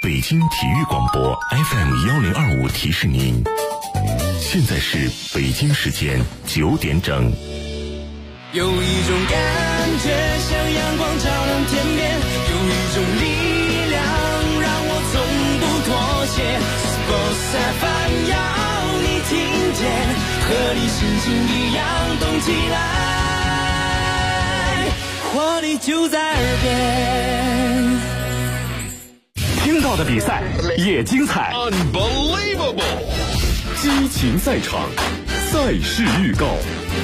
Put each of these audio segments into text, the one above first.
北京体育广播 FM1025提示您，现在是北京时间9点整。 有一种感觉像阳光照亮天边，有一种力量让我从不妥协。Sports FM 要你听见，和你心情一样动起来，活力就在耳边。 听到的比赛也精彩 Unbelievable 激情赛场，赛事预告。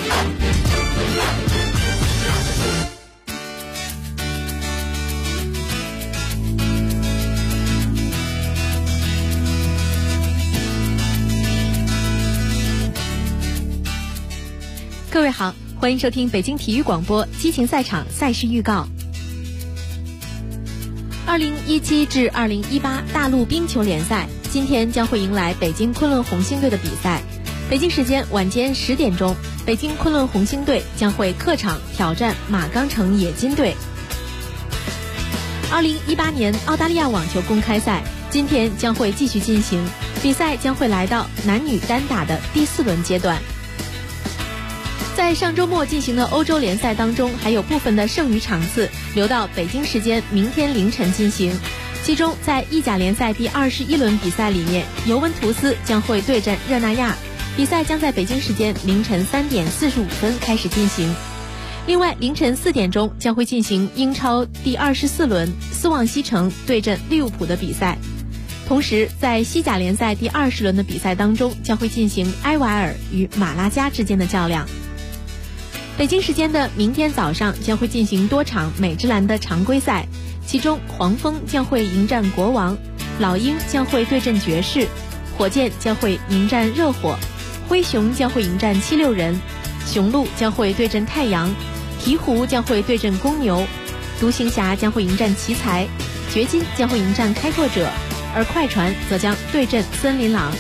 各位好，欢迎收听北京体育广播激情赛场赛事预告。2017至2018大陆冰球联赛今天将会迎来北京昆仑红星队的比赛。北京时间晚间10点钟，北京昆仑红星队将会客场挑战马钢城冶金队。2018年澳大利亚网球公开赛今天将会继续进行，比赛将会来到男女单打的第4轮阶段。在上周末进行的欧洲联赛当中，还有部分的剩余场次留到北京时间明天凌晨进行。其中在意甲联赛第21轮比赛里面，尤文图斯将会对阵热那亚，比赛将在北京时间凌晨3点45分开始进行。另外凌晨4点钟将会进行英超第24轮斯旺西城对阵利物浦的比赛。同时在西甲联赛第20轮的比赛当中，将会进行埃瓦尔与马拉加之间的较量。北京时间的明天早上将会进行多场美职篮的常规赛，其中黄蜂将会迎战国王，老鹰将会对阵爵士，火箭将会迎战热火，灰熊将会迎战76人，雄鹿将会对阵太阳，鹈鹕将会对阵公牛，独行侠将会迎战奇才，掘金将会迎战开拓者，而快船则将对阵森林狼。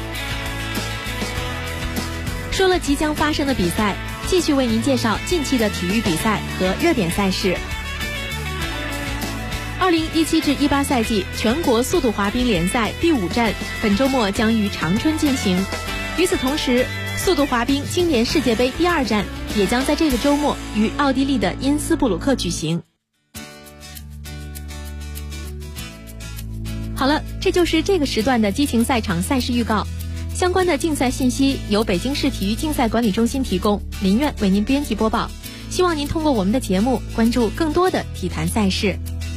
说了即将发生的比赛，继续为您介绍近期的体育比赛和热点赛事。2017至18赛季全国速度滑冰联赛第5站本周末将于长春进行。与此同时，速度滑冰青年世界杯第2站也将在这个周末于奥地利的因斯布鲁克举行。好了，这就是这个时段的激情赛场赛事预告。相关的竞赛信息由北京市体育竞赛管理中心提供，林苑为您编辑播报。希望您通过我们的节目关注更多的体坛赛事。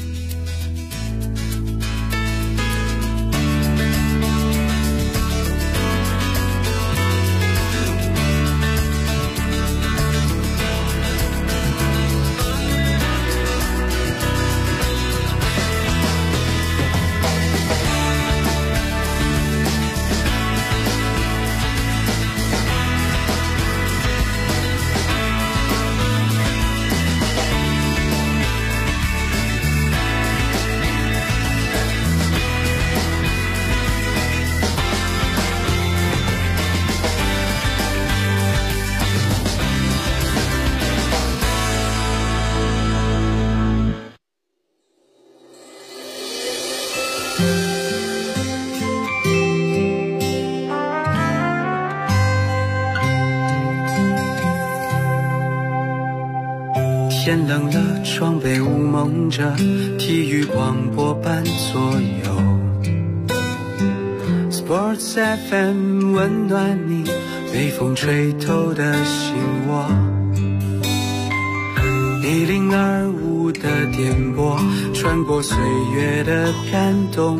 天冷了，窗被雾蒙着，体育广播伴左右。Sports FM 温暖你被风吹透的心窝。1025的电波穿过岁月的感动，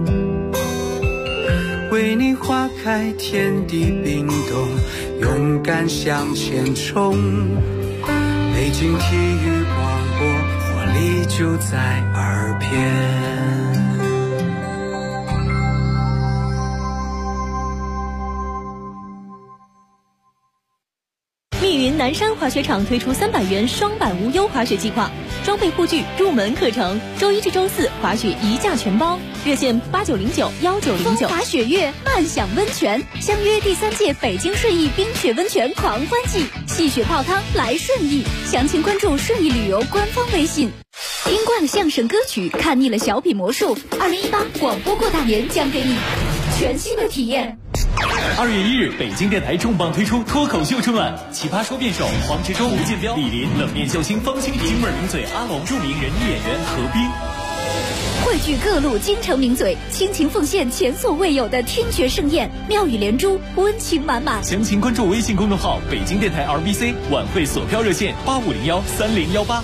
为你划开天地冰冻，勇敢向前冲。北京体育广播，活力就在耳边。 密云南山滑雪场推出300元双板无忧滑雪计划，装备护具、入门课程，周1至周4滑雪一价全包，热线8909-1909。 风华雪月，漫享温泉，相约第3届北京顺义冰雪温泉狂欢季，戏雪泡汤来顺义，详情关注顺义旅游官方微信。 听惯了相声歌曲，看腻了小品魔术，2018广播过大年将给你全新的体验。 2月1日，北京电台重磅推出脱口秀春晚，奇葩说辩手黄执中、吴建彪、李林，冷面笑星方清平，京味名嘴阿龙，著名人艺演员何冰， 汇聚各路京城名嘴，倾情奉献前所未有的听觉盛宴，妙语连珠，温情满满。 详情关注微信公众号北京电台 RBC， 晚会索票热线85013018。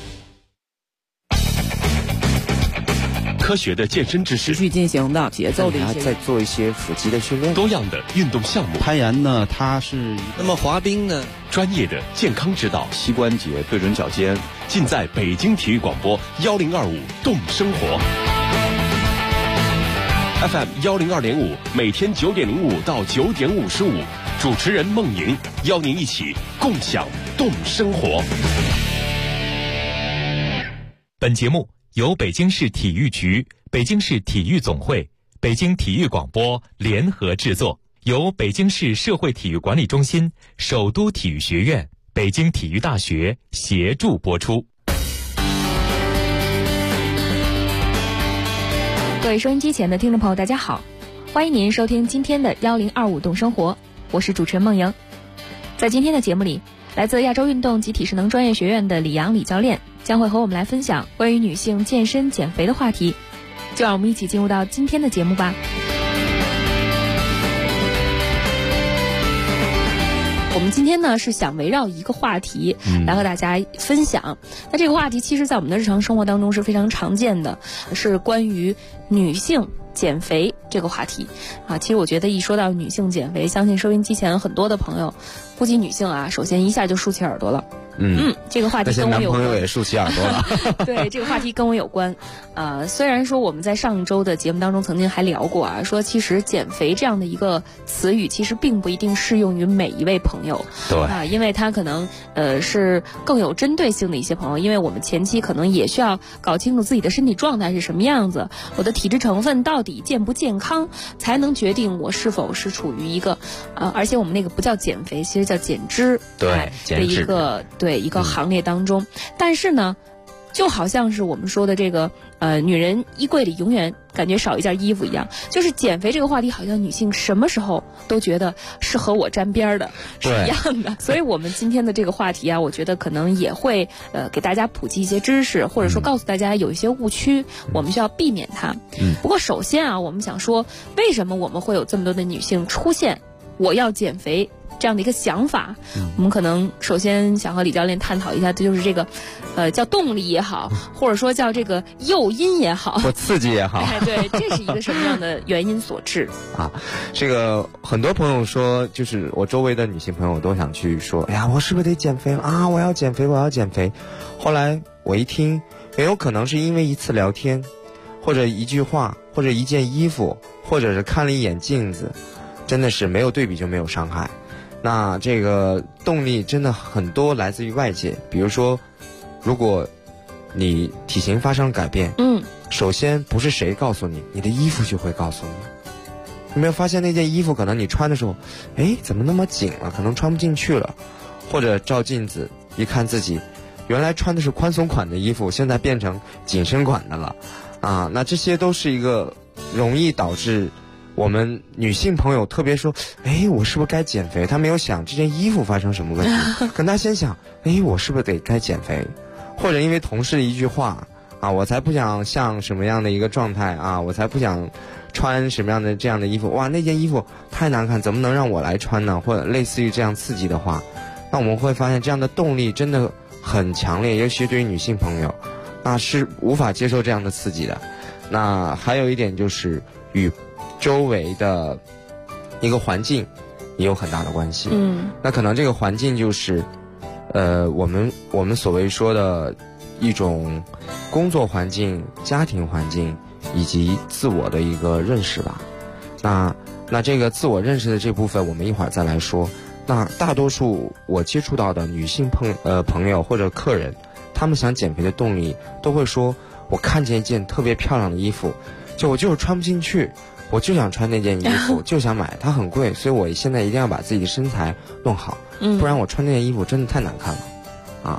科学的健身知识， 持续进行的节奏的一些， 再做一些腹肌的训练， 多样的运动项目。 攀岩呢，它是那么滑冰呢， 专业的健康指导， 膝关节对准脚尖， 尽在北京体育广播1025动生活 FM 102.5，每天9点05到9点55，主持人孟莹邀您一起共享动生活。 本节目由北京市体育局、北京市体育总会、北京体育广播联合制作，由北京市社会体育管理中心、首都体育学院、北京体育大学协助播出。 各位收音机前的听众朋友，大家好，欢迎您收听今天的1025动生活，我是主持人孟莹。在今天的节目里，来自亚洲运动及体适能专业学院的李阳李教练将会和我们来分享关于女性健身减肥的话题，就让我们一起进入到今天的节目吧。我们今天呢是想围绕一个话题来和大家分享。那这个话题其实在我们的日常生活当中是非常常见的，是关于女性减肥这个话题啊。其实我觉得一说到女性减肥，相信收音机前很多的朋友，不仅女性啊，首先一下就竖起耳朵了。这个话题跟我有关， 男朋友也竖起耳朵了。 对，这个话题跟我有关。虽然说我们在上一周的节目当中曾经还聊过啊，说其实减肥这样的一个词语，其实并不一定适用于每一位朋友。 对啊，因为它可能是更有针对性的一些朋友，因为我们前期可能也需要搞清楚自己的身体状态是什么样子，我的体质成分到底健不健康，才能决定我是否是处于一个而且我们那个不叫减肥，其实叫减脂。 对，减脂的一个行列当中。但是呢，就好像是我们说的这个女人衣柜里永远感觉少一件衣服一样，就是减肥这个话题好像女性什么时候都觉得是和我沾边的，是一样的。所以我们今天的这个话题啊，我觉得可能也会给大家普及一些知识，或者说告诉大家有一些误区，我们需要避免它。不过首先啊，我们想说为什么我们会有这么多的女性出现我要减肥这样的一个想法。我们可能首先想和李教练探讨一下，这就是这个叫动力也好，或者说叫这个诱因也好， 或刺激也好， 对，这是一个什么样的原因所致啊？这个很多朋友说，就是我周围的女性朋友都想去说，哎呀，我是不是得减肥啊？我要减肥，我要减肥。后来我一听，也有可能是因为一次聊天，或者一句话，或者一件衣服，或者是看了一眼镜子，真的是没有对比就没有伤害。那这个动力真的很多来自于外界，比如说如果你体型发生了改变，首先不是谁告诉你，你的衣服就会告诉你。有没有发现那件衣服可能你穿的时候，怎么那么紧了，可能穿不进去了，或者照镜子一看自己原来穿的是宽松款的衣服，现在变成紧身款的了啊。那这些都是一个容易导致我们女性朋友特别说，我是不是该减肥？她没有想这件衣服发生什么问题，可她先想，我是不是该减肥？或者因为同事的一句话啊，我才不想像什么样的一个状态啊，我才不想穿什么样的这样的衣服，哇，那件衣服太难看，怎么能让我来穿呢？或者类似于这样刺激的话，那我们会发现这样的动力真的很强烈，尤其对于女性朋友，那是无法接受这样的刺激的。那还有一点就是与周围的一个环境也有很大的关系。那可能这个环境就是我们所谓说的一种工作环境、家庭环境以及自我的一个认识吧。那这个自我认识的这部分我们一会儿再来说。那大多数我接触到的女性朋友或者客人，他们想减肥的动力都会说，我看见一件特别漂亮的衣服，我就是穿不进去，我就想穿那件衣服，就想买，它很贵，所以我现在一定要把自己的身材弄好，不然我穿那件衣服真的太难看了啊。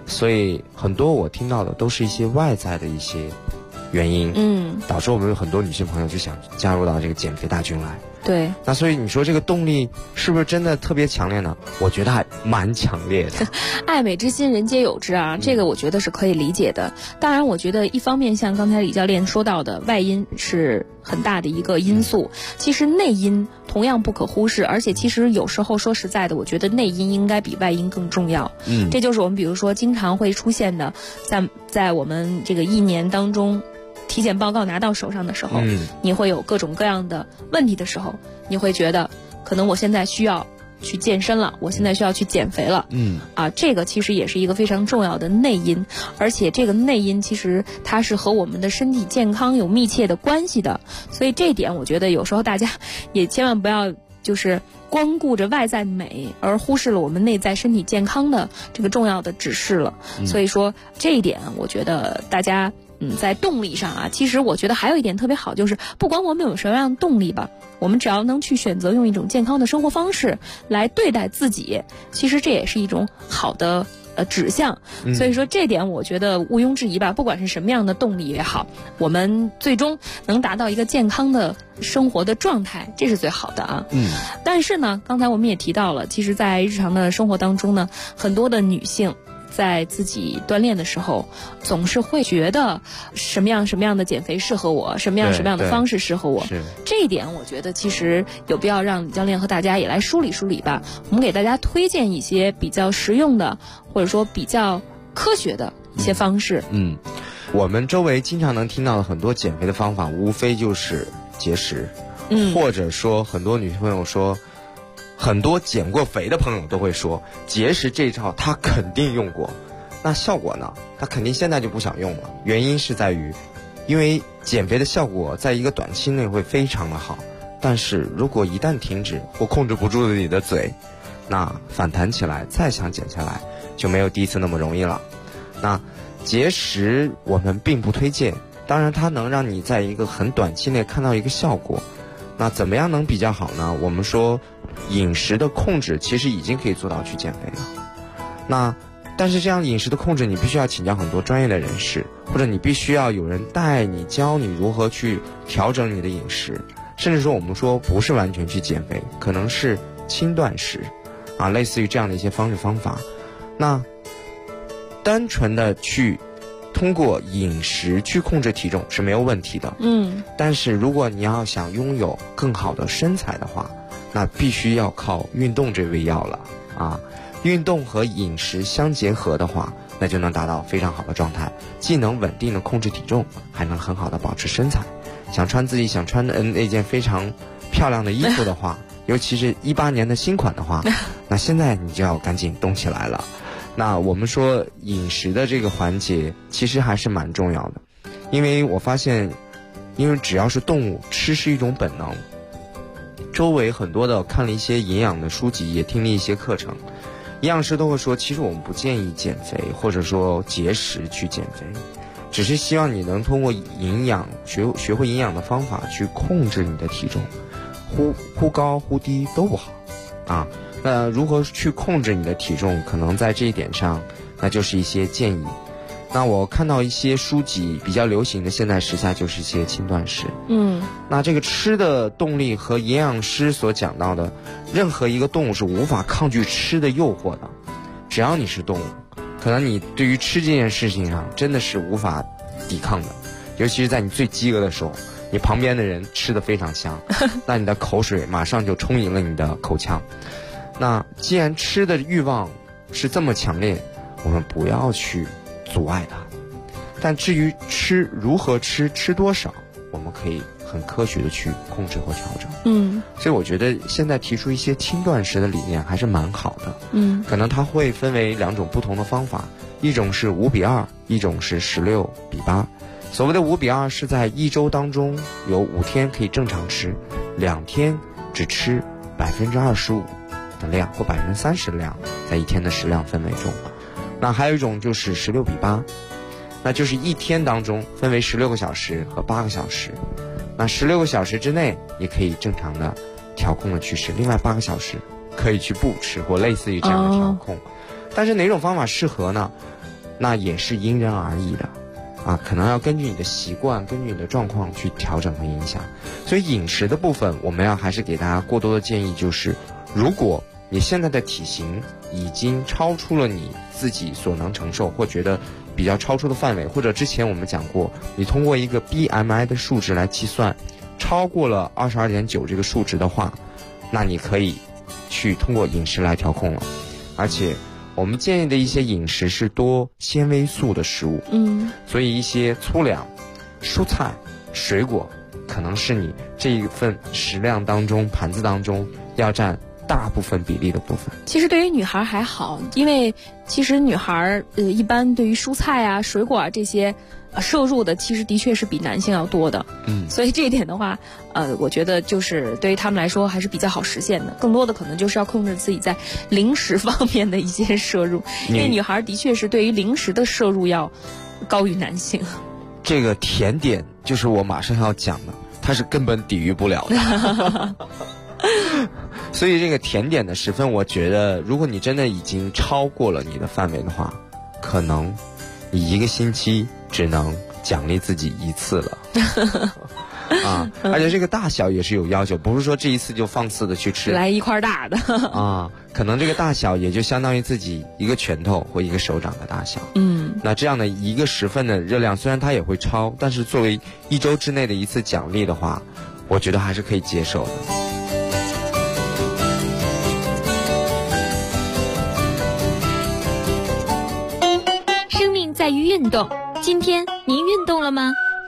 所以很多我听到的都是一些外在的一些原因，导致我们有很多女性朋友就想加入到这个减肥大军来。 对， 那所以你说这个动力是不是真的特别强烈呢？我觉得还蛮强烈的。 爱美之心人皆有之啊，这个我觉得是可以理解的。当然，我觉得一方面像刚才李教练说到的，外因是很大的一个因素，其实内因同样不可忽视，而且其实有时候说实在的，我觉得内因应该比外因更重要。这就是我们比如说经常会出现的，在我们这个一年当中。体检报告拿到手上的时候，你会有各种各样的问题的时候，你会觉得可能我现在需要去健身了，我现在需要去减肥了。这个其实也是一个非常重要的内因，而且这个内因其实它是和我们的身体健康有密切的关系的，所以这一点我觉得有时候大家也千万不要就是光顾着外在美而忽视了我们内在身体健康的这个重要的指示了。所以说这一点我觉得大家在动力上啊，其实我觉得还有一点特别好，就是不管我们有什么样的动力吧，我们只要能去选择用一种健康的生活方式来对待自己，其实这也是一种好的指向。所以说这点我觉得毋庸置疑吧，不管是什么样的动力也好，我们最终能达到一个健康的生活的状态，这是最好的啊。但是呢，刚才我们也提到了，其实在日常的生活当中呢，很多的女性在自己锻炼的时候，总是会觉得什么样的减肥适合我，什么样的方式适合我。这一点我觉得其实有必要让李教练和大家也来梳理梳理吧。我们给大家推荐一些比较实用的，或者说比较科学的一些方式。 我们周围经常能听到的很多减肥的方法，无非就是节食，或者说很多女朋友说。很多减过肥的朋友都会说，节食这一招他肯定用过，那效果呢？他肯定现在就不想用了。原因是在于，因为减肥的效果在一个短期内会非常的好，但是如果一旦停止或控制不住你的嘴，那反弹起来再想减下来就没有第一次那么容易了。那节食我们并不推荐，当然它能让你在一个很短期内看到一个效果。那怎么样能比较好呢？我们说饮食的控制其实已经可以做到去减肥了。但是这样饮食的控制你必须要请教很多专业的人士，或者你必须要有人带你教你如何去调整你的饮食，甚至说我们说不是完全去减肥，可能是轻断食类似于这样的一些方式方法。那单纯的去通过饮食去控制体重是没有问题的，但是如果你要想拥有更好的身材的话，那必须要靠运动这味药了啊！运动和饮食相结合的话，那就能达到非常好的状态，既能稳定的控制体重，还能很好的保持身材。想穿自己想穿的那件非常漂亮的衣服的话，尤其是18年的新款的话，那现在你就要赶紧动起来了。那我们说饮食的这个环节其实还是蛮重要的，因为我发现，因为只要是动物，吃是一种本能。周围很多的看了一些营养的书籍，也听了一些课程，营养师都会说，其实我们不建议减肥或者说节食去减肥，只是希望你能通过营养学会营养的方法去控制你的体重，忽高忽低都不好啊。那如何去控制你的体重，可能在这一点上，那就是一些建议。那我看到一些书籍比较流行的现在时下就是一些轻断食。那这个吃的动力和营养师所讲到的，任何一个动物是无法抗拒吃的诱惑的。只要你是动物，可能你对于吃这件事情上真的是无法抵抗的，尤其是在你最饥饿的时候，你旁边的人吃得非常香，那你的口水马上就充盈了你的口腔。那既然吃的欲望是这么强烈，我们不要去阻碍它。但至于吃如何吃多少，我们可以很科学的去控制或调整。所以我觉得现在提出一些轻断食的理念还是蛮好的。可能它会分为2种不同的方法，一种是5:2，一种是16:8。所谓的5:2是在1周当中有5天可以正常吃，2天只吃25%的量或30%的量，在1天的食量氛围中。那还有一种就是16:8，那就是1天当中分为16个小时和8个小时。那16个小时之内你可以正常的调控的去吃，另外8个小时可以去不吃或类似于这样的调控。但是哪种方法适合呢？ 那也是因人而异的，啊，可能要根据你的习惯，根据你的状况去调整和影响。所以饮食的部分，我们要还是给大家过多的建议，就是如果你现在的体型已经超出了你自己所能承受，或觉得比较超出的范围，或者之前我们讲过，你通过一个 BMI 的数值来计算，超过了22.9这个数值的话，那你可以去通过饮食来调控了。而且我们建议的一些饮食是多纤维素的食物，所以一些粗粮、蔬菜、水果可能是你这一份食量当中、盘子当中要占大部分比例的部分。 其实对于女孩还好，因为其实女孩一般对于蔬菜啊、水果啊这些摄入的，其实的确是比男性要多的。所以这一点的话，我觉得就是对于他们来说还是比较好实现的。更多的可能就是要控制自己在零食方面的一些摄入，因为女孩的确是对于零食的摄入要高于男性。 这个甜点就是我马上要讲的，它是根本抵御不了的。所以这个甜点的时分，我觉得如果你真的已经超过了你的范围的话，可能你一个星期只能奖励自己一次了。啊，而且这个大小也是有要求，不是说这一次就放肆的去吃， 来一块大的啊，可能这个大小也就相当于自己一个拳头或一个手掌的大小。那这样的一个时分的热量，虽然它也会超，但是作为1周之内的一次奖励的话，我觉得还是可以接受的。 生命在于运动，今天您运动了吗？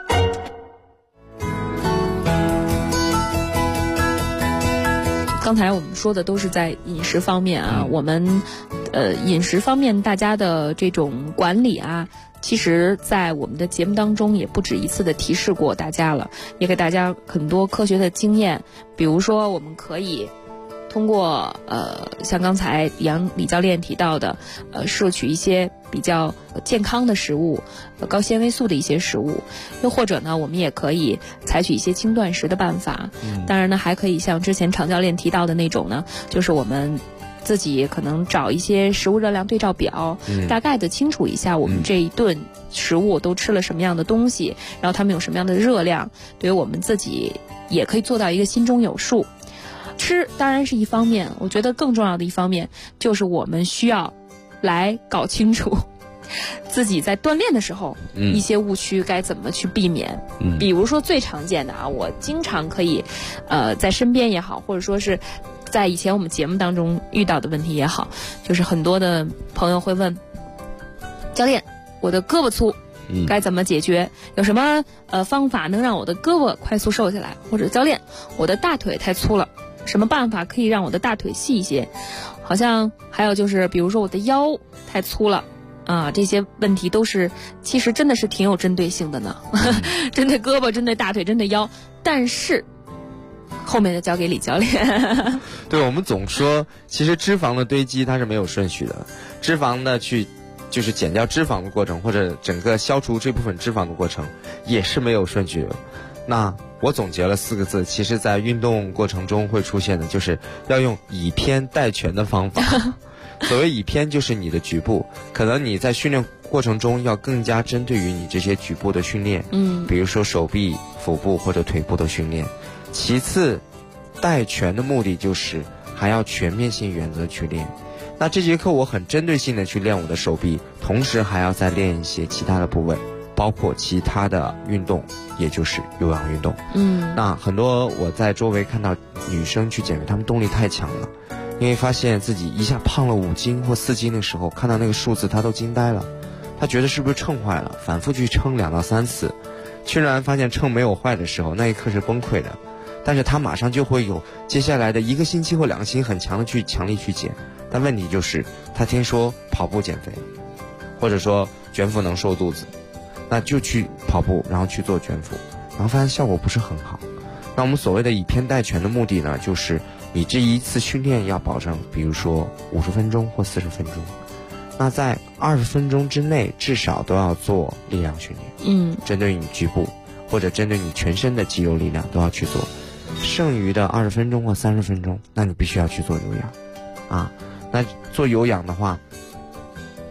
刚才我们说的都是在饮食方面啊，我们饮食方面大家的这种管理啊，其实在我们的节目当中也不止一次的提示过大家了，也给大家很多科学的经验。比如说我们可以通过像刚才李教练提到的摄取一些比较健康的食物，高纤维素的一些食物，又或者呢我们也可以采取一些轻断食的办法。当然呢还可以像之前常教练提到的那种呢，就是我们自己可能找一些食物热量对照表，大概的清楚一下我们这一顿食物都吃了什么样的东西，然后它们有什么样的热量，对于我们自己也可以做到一个心中有数。吃当然是一方面，我觉得更重要的一方面就是我们需要来搞清楚自己在锻炼的时候一些误区该怎么去避免。比如说最常见的啊，我经常可以在身边也好，或者说是在以前我们节目当中遇到的问题也好，就是很多的朋友会问教练，我的胳膊粗该怎么解决？有什么方法能让我的胳膊快速瘦下来？或者教练，我的大腿太粗了，什么办法可以让我的大腿细一些？好像还有就是比如说我的腰太粗了啊，这些问题都是其实真的是挺有针对性的呢。针对胳膊，针对大腿，针对腰，但是后面就交给李教练。 对，我们总说其实脂肪的堆积它是没有顺序的，脂肪的就是减掉脂肪的过程，或者整个消除这部分脂肪的过程也是没有顺序的。那我总结了4个字，其实在运动过程中会出现的，就是要用以偏代全的方法。所谓以偏就是你的局部，可能你在训练过程中要更加针对于你这些局部的训练，比如说手臂、腹部或者腿部的训练。其次，代全的目的就是还要全面性原则去练。那这节课我很针对性的去练我的手臂，同时还要再练一些其他的部位，包括其他的运动，也就是有氧运动。那很多我在周围看到女生去减肥，她们动力太强了，因为发现自己一下胖了5斤或4斤的时候，看到那个数字她都惊呆了，她觉得是不是秤坏了，反复去称2到3次，居然发现秤没有坏的时候，那一刻是崩溃的。但是她马上就会有接下来的1个星期或2个星期很强力去减。但问题就是她听说跑步减肥，或者说卷腹能瘦肚子，那就去跑步，然后去做卷腹，然后发现效果不是很好。那我们所谓的以偏代全的目的呢，就是你这一次训练要保证，比如说50分钟或40分钟，那在20分钟之内至少都要做力量训练。针对你局部或者针对你全身的肌肉力量都要去做。剩余的20分钟或30分钟，那你必须要去做有氧啊。那做有氧的话，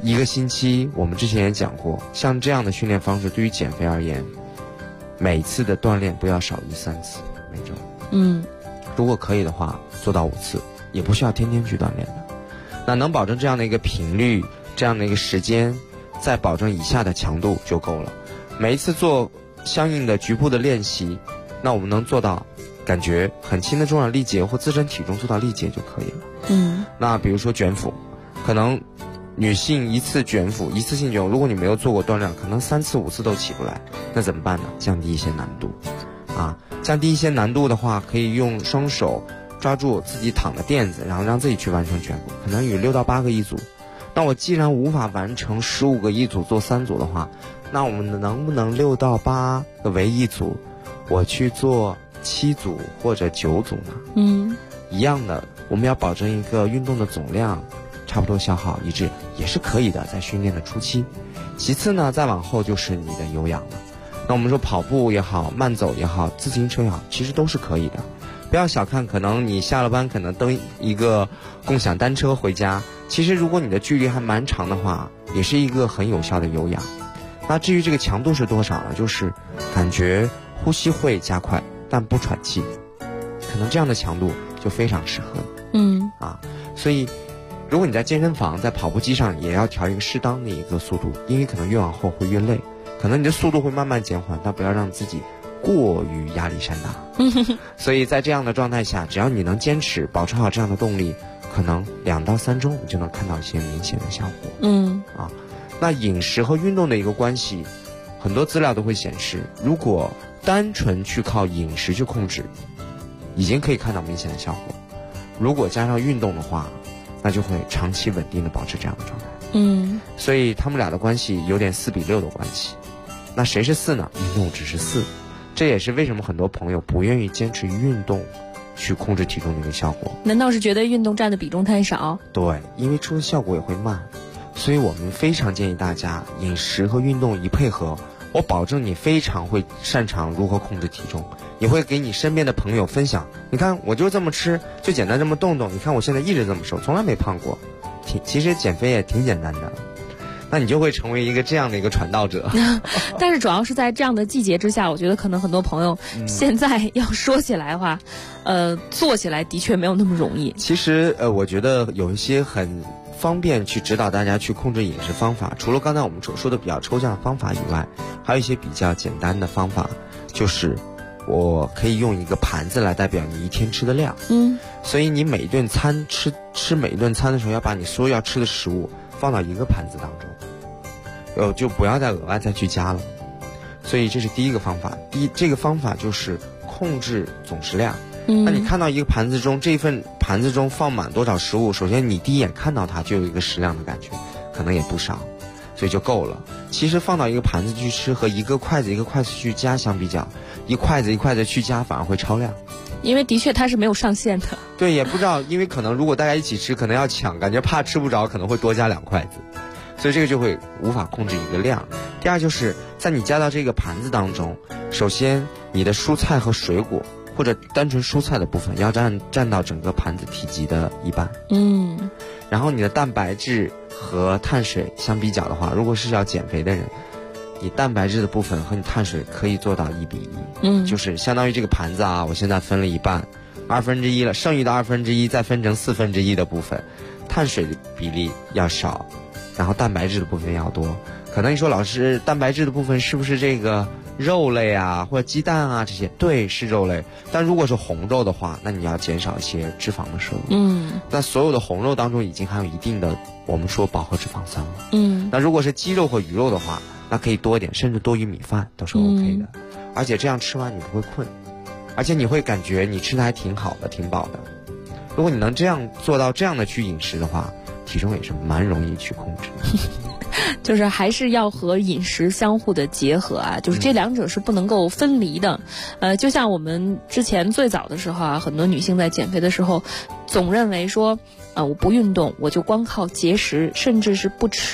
一个星期，我们之前也讲过，像这样的训练方式对于减肥而言，每次的锻炼不要少于3次每周。如果可以的话，做到5次，也不需要天天去锻炼的。那能保证这样的一个频率，这样的一个时间，再保证以下的强度就够了。每一次做相应的局部的练习，那我们能做到感觉很轻的重量力竭或自身体重做到力竭就可以了。那比如说卷腹，可能女性一次性卷腹，如果你没有做过锻炼，可能3次5次都起不来，那怎么办呢？降低一些难度降低一些难度的话，可以用双手抓住自己躺的垫子，然后让自己去完成卷腹，可能有6到8个一组。那我既然无法完成15个一组做3组的话，那我们能不能6到8个为一组，我去做7组或者9组呢？一样的，我们要保证一个运动的总量差不多消耗一致，也是可以的，在训练的初期。其次呢，再往后就是你的有氧了。那我们说跑步也好，慢走也好，自行车也好，其实都是可以的。不要小看，可能你下了班可能蹬一个共享单车回家，其实如果你的距离还蛮长的话，也是一个很有效的有氧。那至于这个强度是多少呢？就是感觉呼吸会加快，但不喘气，可能这样的强度就非常适合你。所以如果你在健身房在跑步机上，也要调一个适当的一个速度，因为可能越往后会越累，可能你的速度会慢慢减缓，但不要让自己过于压力山大。所以在这样的状态下，只要你能坚持保持好这样的动力，可能2到3周你就能看到一些明显的效果。那饮食和运动的一个关系，很多资料都会显示，如果单纯去靠饮食去控制，已经可以看到明显的效果，如果加上运动的话，那就会长期稳定的保持这样的状态。所以他们俩的关系有点4比6的关系。那谁是4呢？运动只是4。这也是为什么很多朋友不愿意坚持运动去控制体重的一个效果。 难道是觉得运动占的比重太少？ 对，因为出的效果也会慢。所以我们非常建议大家饮食和运动一配合，我保证你非常会擅长如何控制体重，也会给你身边的朋友分享，你看我就这么吃，就简单这么动动，你看我现在一直这么瘦，从来没胖过。其实减肥也挺简单的，那你就会成为一个这样的一个传道者。 但是主要是在这样的季节之下，我觉得可能很多朋友现在要说起来的话，做起来的确没有那么容易。 其实我觉得有一些很方便去指导大家去控制饮食方法，除了刚才我们说的比较抽象的方法以外，还有一些比较简单的方法，就是我可以用一个盘子来代表你一天吃的量。所以你每一顿餐吃每一顿餐的时候，要把你所有要吃的食物放到一个盘子当中，就不要再额外再去加了。所以这是第一个方法。这个方法就是控制总食量。那你看到一个盘子中，这份盘子中放满多少食物，首先你第一眼看到它就有一个食量的感觉，可能也不少，所以就够了。其实放到一个盘子去吃和一个筷子一个筷子去夹相比较，一筷子一筷子去夹反而会超量。 因为的确它是没有上限的。 对，也不知道，因为可能如果大家一起吃，可能要抢，感觉怕吃不着，可能会多加2筷子，所以这个就会无法控制一个量。第二就是在你加到这个盘子当中，首先你的蔬菜和水果或者单纯蔬菜的部分要占到整个盘子体积的1半。然后你的蛋白质和碳水相比较的话，如果是要减肥的人，你蛋白质的部分和你碳水可以做到1比1。就是相当于这个盘子我现在分了一半，1/2了，剩余的1/2再分成1/4的部分，碳水的比例要少，然后蛋白质的部分要多。可能你说老师，蛋白质的部分是不是这个肉类或者鸡蛋这些？对，是肉类。但如果是红肉的话，那你要减少一些脂肪的摄入。那所有的红肉当中已经含有一定的我们说饱和脂肪酸了。那如果是鸡肉和鱼肉的话，那可以多一点，甚至多于米饭都是 OK 的。而且这样吃完你不会困，而且你会感觉你吃的还挺好的，挺饱的。如果你能这样做到这样的去饮食的话，体重也是蛮容易去控制的。 就是还是要和饮食相互的结合就是这两者是不能够分离的。就像我们之前最早的时候很多女性在减肥的时候，总认为说我不运动，我就光靠节食，甚至是不吃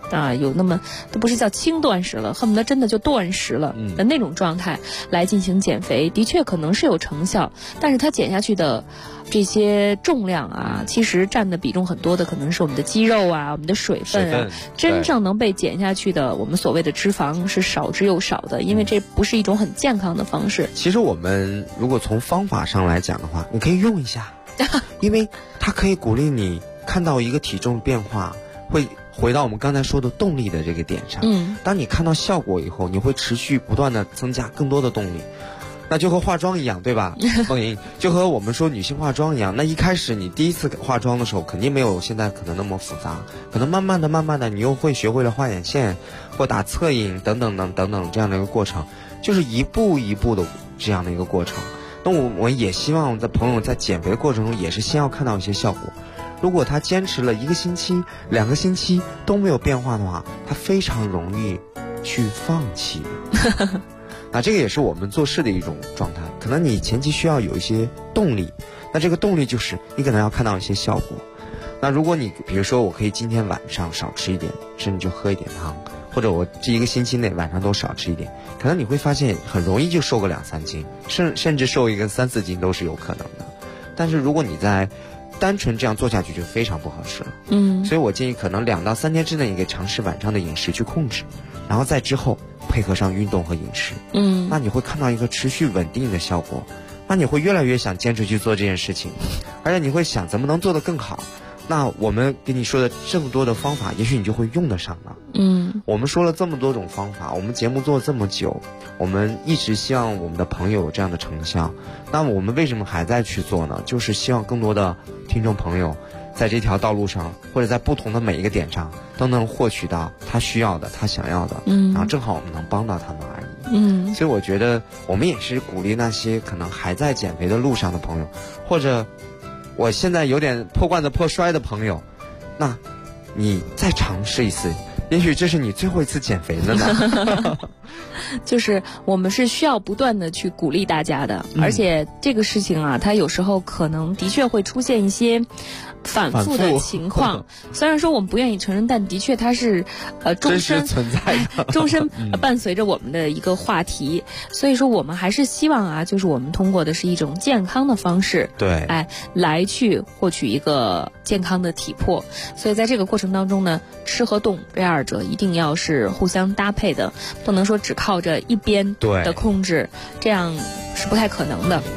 啊，有那么都不是叫轻断食了，恨不得真的就断食了的那种状态来进行减肥，的确可能是有成效，但是它减下去的这些重量啊，其实占的比重很多的可能是我们的肌肉啊，我们的水分啊，真正能被减下去的我们所谓的脂肪是少之又少的，因为这不是一种很健康的方式。 其实我们如果从方法上来讲的话，你可以用一下因为它可以鼓励你看到一个体重变化，会回到我们刚才说的动力的这个点上。当你看到效果以后，你会持续不断的增加更多的动力。那就和化妆一样，对吧？梦莹，就和我们说女性化妆一样，那一开始你第一次化妆的时候肯定没有现在可能那么复杂，可能慢慢的你又会学会了画眼线或打侧影等等这样的一个过程，就是一步一步的这样的一个过程。那我也希望在朋友在减肥的过程中也是先要看到一些效果。如果他坚持了1个星期、2个星期都没有变化的话，他非常容易去放弃那这个也是我们做事的一种状态，可能你前期需要有一些动力，那这个动力就是你可能要看到一些效果。那如果你比如说我可以今天晚上少吃一点，甚至就喝一点汤，或者我这1个星期内晚上都少吃一点，可能你会发现很容易就瘦个2-3斤，甚至瘦一个3-4斤都是有可能的。但是如果你在单纯这样做下去就非常不合适了。所以我建议可能2到3天之内你可以尝试晚上的饮食去控制，然后在之后配合上运动和饮食，那你会看到一个持续稳定的效果，那你会越来越想坚持去做这件事情，而且你会想怎么能做得更好。那我们给你说的这么多的方法，也许你就会用得上了。我们说了这么多种方法，我们节目做了这么久，我们一直希望我们的朋友有这样的成效。那么我们为什么还在去做呢？就是希望更多的听众朋友在这条道路上，或者在不同的每一个点上都能获取到他需要的他想要的，然后正好我们能帮到他们而已。所以我觉得我们也是鼓励那些可能还在减肥的路上的朋友，或者我现在有点破罐子破摔的朋友，那你再尝试一次，也许这是你最后一次减肥了呢就是我们是需要不断的去鼓励大家的，而且这个事情啊，它有时候可能的确会出现一些反复的情况虽然说我们不愿意承认，但的确它是终身存在的终身伴随着我们的一个话题。所以说我们还是希望啊，就是我们通过的是一种健康的方式， 对， 来去获取一个健康的体魄。所以在这个过程当中呢，吃和动这2者一定要是互相搭配的，不能说只靠着一边的控制，这样是不太可能的。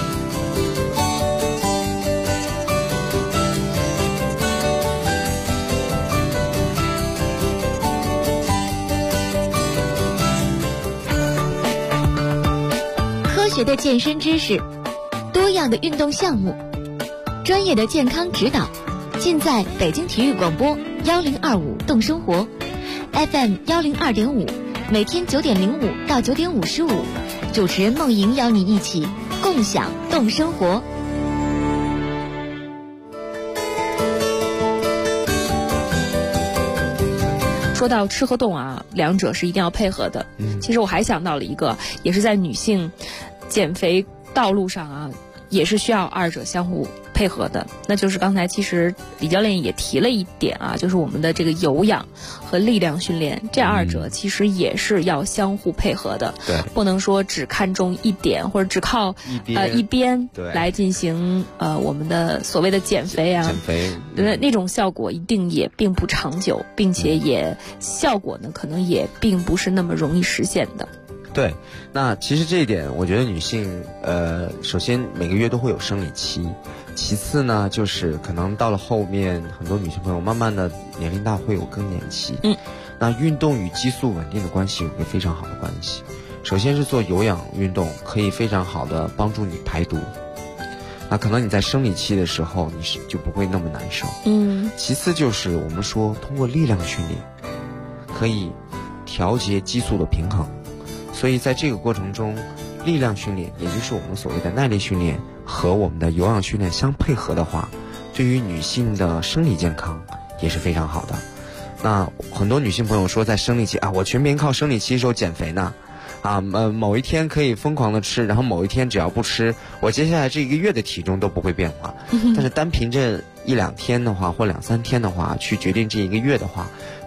科学的健身知识，多样的运动项目，专业的健康指导，尽在北京体育广播1025动生活 FM 102.5，每天9点05到9点55，主持人梦莹邀你一起共享动生活。 说到吃和动啊，2者是一定要配合的。其实我还想到了一个，也是在女性减肥道路上啊，也是需要2者相互配合的，那就是刚才其实李教练也提了一点啊，就是我们的这个有氧和力量训练，这2者其实也是要相互配合的， 对， 不能说只看重一点，或者只靠一边来进行我们的所谓的减肥啊，那种效果一定也并不长久，并且也效果呢可能也并不是那么容易实现的。 对，那其实这一点我觉得女性首先每个月都会有生理期，其次呢就是可能到了后面很多女性朋友慢慢的年龄大会有更年期，那运动与激素稳定的关系有个非常好的关系。首先是做有氧运动可以非常好的帮助你排毒，那可能你在生理期的时候你就不会那么难受。其次就是我们说通过力量训练可以调节激素的平衡，所以在这个过程中，力量训练也就是我们所谓的耐力训练和我们的有氧训练相配合的话，对于女性的生理健康也是非常好的。那很多女性朋友说在生理期啊，我全凭靠生理期时候减肥呢，某一天可以疯狂的吃，然后某一天只要不吃，我接下来这1个月的体重都不会变化。但是单凭这1-2天的话，或2-3天的话，去决定这1个月的话，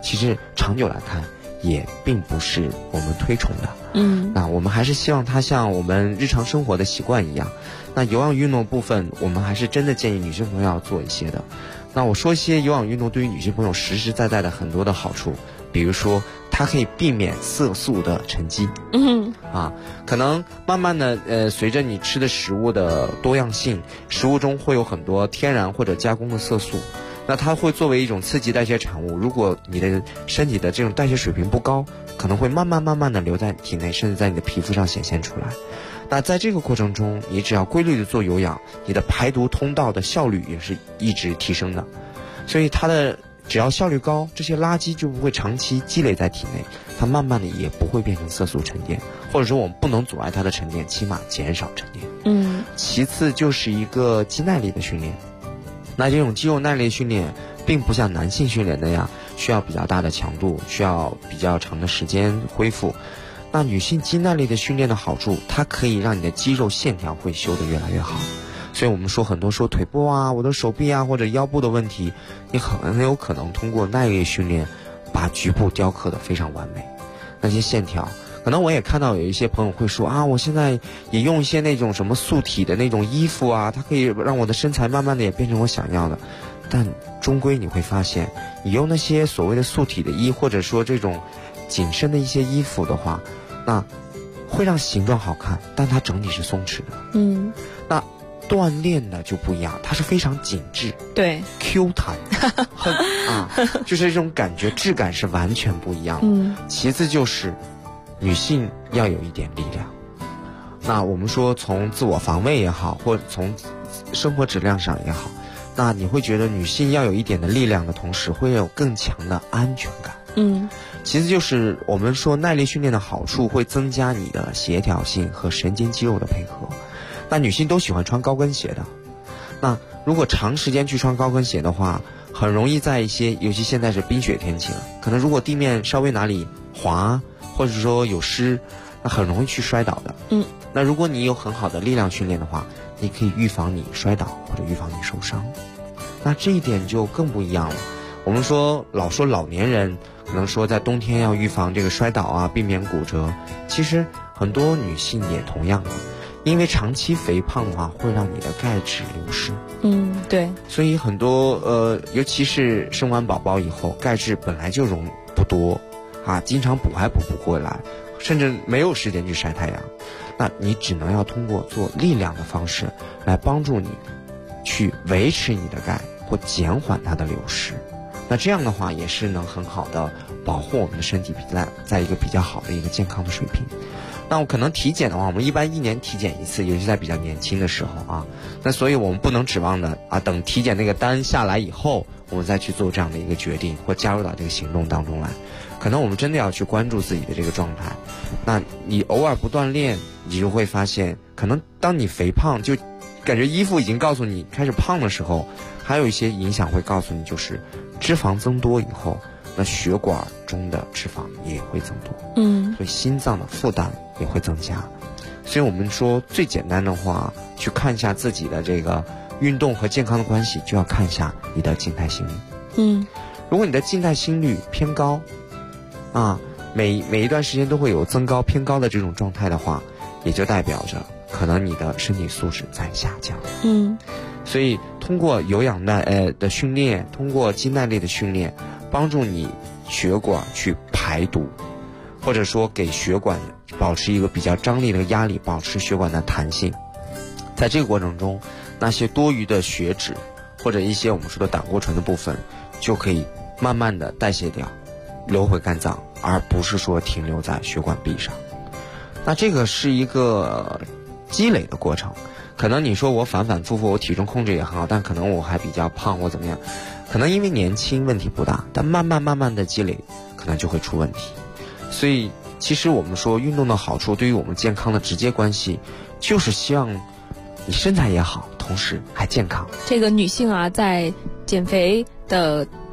其实长久来看也并不是我们推崇的。那我们还是希望它像我们日常生活的习惯一样。那有氧运动部分，我们还是真的建议女性朋友要做一些的。那我说一些有氧运动对于女性朋友实实在在的很多的好处，比如说它可以避免色素的沉积。可能慢慢的随着你吃的食物的多样性，食物中会有很多天然或者加工的色素，那它会作为一种刺激代谢产物，如果你的身体的这种代谢水平不高，可能会慢慢的留在体内，甚至在你的皮肤上显现出来。那在这个过程中，你只要规律的做有氧，你的排毒通道的效率也是一直提升的。所以它的只要效率高，这些垃圾就不会长期积累在体内，它慢慢的也不会变成色素沉淀，或者说我们不能阻碍它的沉淀，起码减少沉淀。其次就是一个肌耐力的训练。那这种肌肉耐力训练并不像男性训练那样需要比较大的强度，需要比较长的时间恢复。那女性肌耐力的训练的好处，它可以让你的肌肉线条会修得越来越好。所以我们说很多说腿部啊，我的手臂啊或者腰部的问题，你很有可能通过耐力训练把局部雕刻得非常完美。那些线条，可能我也看到有一些朋友会说啊，我现在也用一些那种什么素体的那种衣服啊，它可以让我的身材慢慢的也变成我想要的。但终归你会发现，你用那些所谓的素体的衣，或者说这种紧身的一些衣服的话，那会让形状好看，但它整体是松弛的。那锻炼的就不一样，它是非常紧致， 对 ，Q 弹，就是这种感觉质感是完全不一样的。其次就是女性要有一点力量。那我们说从自我防卫也好，或者从生活质量上也好，那你会觉得女性要有一点的力量的同时，会有更强的安全感。其次就是我们说耐力训练的好处，会增加你的协调性和神经肌肉的配合。那女性都喜欢穿高跟鞋的，那如果长时间去穿高跟鞋的话，很容易在一些，尤其现在是冰雪天气了，可能如果地面稍微哪里滑，或者说有湿，那很容易去摔倒的。那如果你有很好的力量训练的话，你可以预防你摔倒或者预防你受伤。那这一点就更不一样了。我们说老年人可能说在冬天要预防这个摔倒啊，避免骨折，其实很多女性也同样的，因为长期肥胖的话会让你的钙质流失。 对， 所以很多尤其是生完宝宝以后，钙质本来就不多啊，经常补还补不过来，甚至没有时间去晒太阳。那你只能要通过做力量的方式来帮助你去维持你的钙或减缓它的流失。那这样的话也是能很好的保护我们的身体在一个比较好的一个健康的水平。那我可能体检的话，我们一般1年体检一次，尤其在比较年轻的时候啊。那所以我们不能指望的啊，等体检那个单下来以后，我们再去做这样的一个决定或加入到这个行动当中来。可能我们真的要去关注自己的这个状态。那你偶尔不锻炼，你就会发现，可能当你肥胖，就感觉衣服已经告诉你开始胖的时候，还有一些影响会告诉你，就是脂肪增多以后，那血管中的脂肪也会增多，所以心脏的负担也会增加。所以我们说最简单的话，去看一下自己的这个运动和健康的关系，就要看一下你的静态心率。如果你的静态心率偏高啊，每一段时间都会有增高偏高的这种状态的话，也就代表着可能你的身体素质在下降。所以通过有氧的训练，通过肌耐力的训练，帮助你血管去排毒，或者说给血管保持一个比较张力的压力，保持血管的弹性。在这个过程中，那些多余的血脂或者一些我们说的胆固醇的部分，就可以慢慢的代谢掉，流回肝脏，而不是说停留在血管壁上。那这个是一个积累的过程。可能你说我反反复复，我体重控制也很好，但可能我还比较胖或怎么样，可能因为年轻问题不大，但慢慢的积累可能就会出问题。所以其实我们说运动的好处对于我们健康的直接关系，就是希望你身材也好，同时还健康。 这个女性啊，在减肥的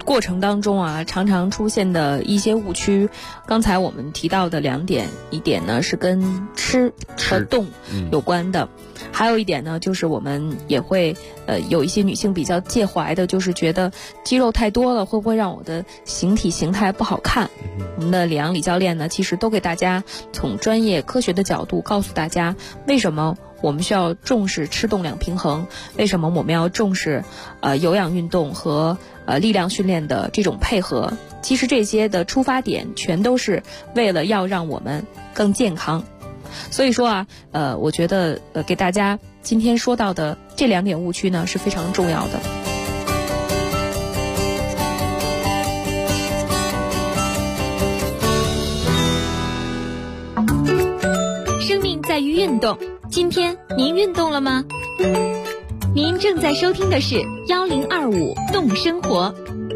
过程当中啊，常常出现的一些误区，刚才我们提到的2点，一点呢是跟吃和动有关的，还有一点呢就是我们也会有一些女性比较介怀的，就是觉得肌肉太多了会不会让我的形体形态不好看。我们的李阳李教练呢，其实都给大家从专业科学的角度告诉大家，为什么我们需要重视吃动量平衡，为什么我们要重视有氧运动和力量训练的这种配合。其实这些的出发点全都是为了要让我们更健康。所以说啊，我觉得给大家今天说到的这2点误区呢是非常重要的。 生命在于运动，今天您运动了吗？您正在收听的是1025动生活。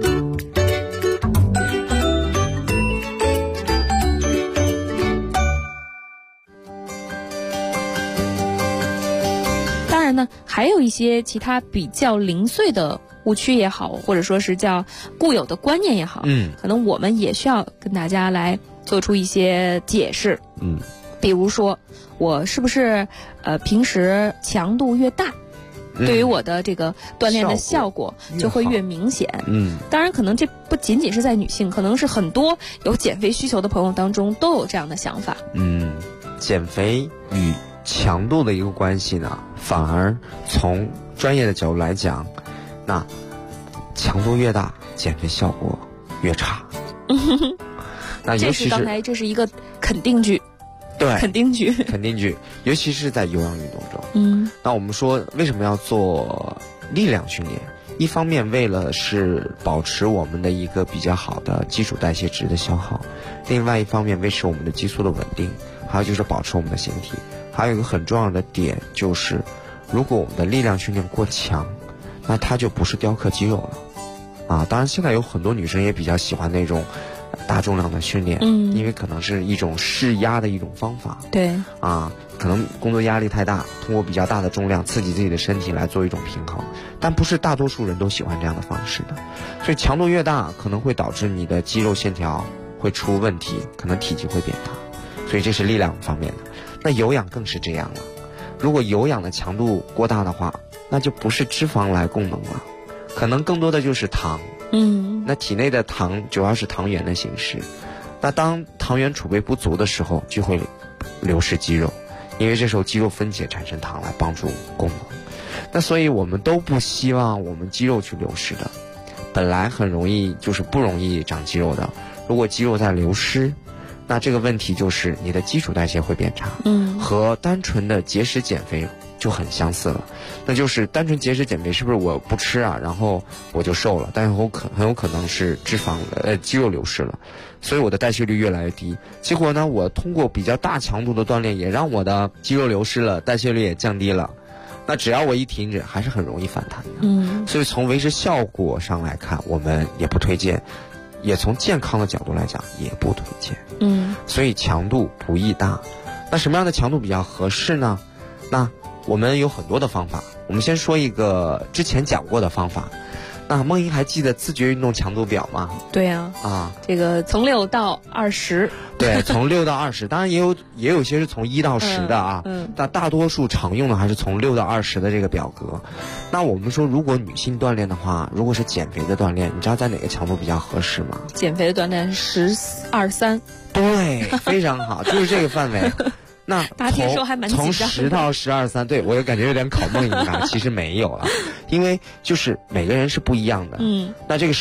当然呢，还有一些其他比较零碎的误区也好，或者说是叫固有的观念也好，可能我们也需要跟大家来做出一些解释。比如说我是不是平时强度越大，对于我的这个锻炼的效果就会越明显。当然可能这不仅仅是在女性，可能是很多有减肥需求的朋友当中都有这样的想法。 减肥与强度的一个关系呢，反而从专业的角度来讲，那强度越大，减肥效果越差。那尤其是刚才这是一个肯定句。 对， 肯定句， 尤其是在有氧运动中。那我们说为什么要做力量训练？一方面为了是保持我们的一个比较好的基础代谢值的消耗，另外一方面维持我们的激素的稳定，还有就是保持我们的形体。还有一个很重要的点就是，如果我们的力量训练过强，那它就不是雕刻肌肉了啊。当然现在有很多女生也比较喜欢那种大重量的训练，因为可能是一种释压的一种方法。 对啊，可能工作压力太大，通过比较大的重量刺激自己的身体来做一种平衡，但不是大多数人都喜欢这样的方式的。所以强度越大，可能会导致你的肌肉线条会出问题，可能体积会变大。所以这是力量方面的。那有氧更是这样了，如果有氧的强度过大的话，那就不是脂肪来供能了，可能更多的就是糖。那体内的糖主要是糖原的形式，那当糖原储备不足的时候，就会流失肌肉，因为这时候肌肉分解产生糖来帮助供能。那所以我们都不希望我们肌肉去流失的，本来很容易就是不容易长肌肉的，如果肌肉在流失，那这个问题就是你的基础代谢会变差，和单纯的节食减肥就很相似了。那就是单纯节食减肥，是不是我不吃啊，然后我就瘦了？但是很有可能是肌肉流失了，所以我的代谢率越来越低。结果呢，我通过比较大强度的锻炼，也让我的肌肉流失了，代谢率也降低了。那只要我一停止，还是很容易反弹的。所以从维持效果上来看，我们也不推荐。也从健康的角度来讲，也不推荐。所以强度不宜大。那什么样的强度比较合适呢？那我们有很多的方法。我们先说一个之前讲过的方法。那梦莹还记得自觉运动强度表吗？ 对啊，这个从6到20。 对，从6到20，当然也有些是从1到10的啊。但大多数常用的还是从6到20的这个表格。那我们说，如果女性锻炼的话，如果是减肥的锻炼，你知道在哪个强度比较合适吗？ 减肥的锻炼是12-3。 对，非常好，就是这个范围。那从10到12-3，对，我也感觉有点考梦莹啊，其实没有了，因为就是每个人是不一样的。那这个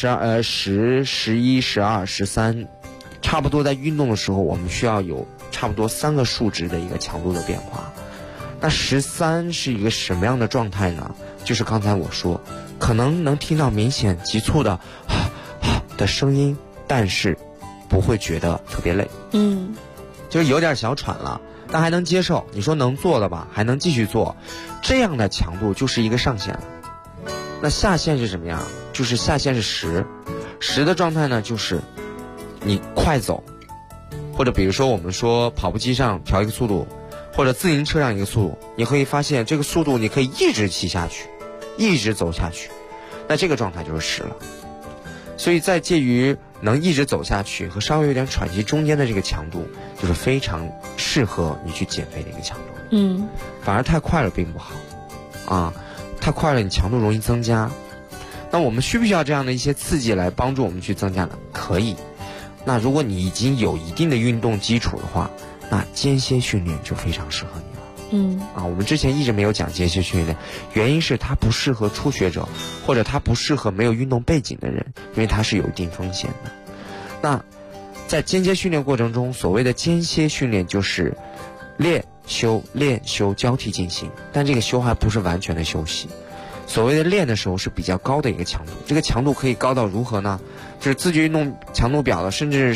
10、11、12、13，差不多在运动的时候，我们需要有差不多3个数值的一个强度的变化。那13是一个什么样的状态呢？就是刚才我说，可能能听到明显急促的的声音，但是不会觉得特别累。就是有点小喘了，但还能接受。你说能做的吧，还能继续做，这样的强度就是一个上限了。那下限是什么样？就是下限是10的状态呢，就是你快走，或者比如说我们说跑步机上调一个速度，或者自行车上一个速度，你可以发现这个速度你可以一直骑下去，一直走下去，那这个状态就是10了。 所以在介于能一直走下去和稍微有点喘息中间的这个强度，就是非常适合你去减肥的一个强度。反而太快了并不好啊，太快了你强度容易增加。那我们需不需要这样的一些刺激来帮助我们去增加呢？可以。那如果你已经有一定的运动基础的话，那间歇训练就非常适合你了。我们之前一直没有讲间歇训练，原因是它不适合初学者，或者它不适合没有运动背景的人，因为它是有一定风险的。那在间歇训练过程中，所谓的间歇训练就是练休练休交替进行，但这个休还不是完全的休息。所谓的练的时候是比较高的一个强度，这个强度可以高到如何呢？就是自觉运动强度表的甚至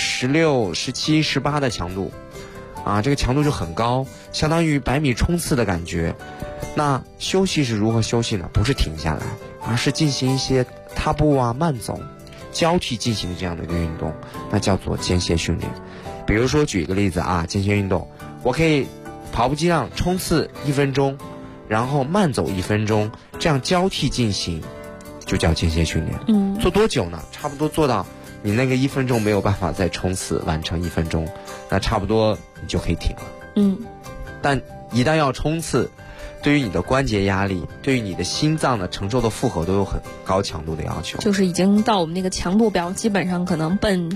16、17、18的强度这个强度就很高，相当于100米冲刺的感觉。那休息是如何休息呢？不是停下来，而是进行一些踏步慢走交替进行的这样的一个运动，那叫做间歇训练。比如说举一个例子间歇运动，我可以跑步机上冲刺1分钟，然后慢走1分钟，这样交替进行就叫间歇训练。做多久呢？差不多做到你那个1分钟没有办法再冲刺完成1分钟，那差不多你就可以停了。但一旦要冲刺，对于你的关节压力，对于你的心脏的承受的负荷都有很高强度的要求， 就是已经到我们那个强度表基本上可能奔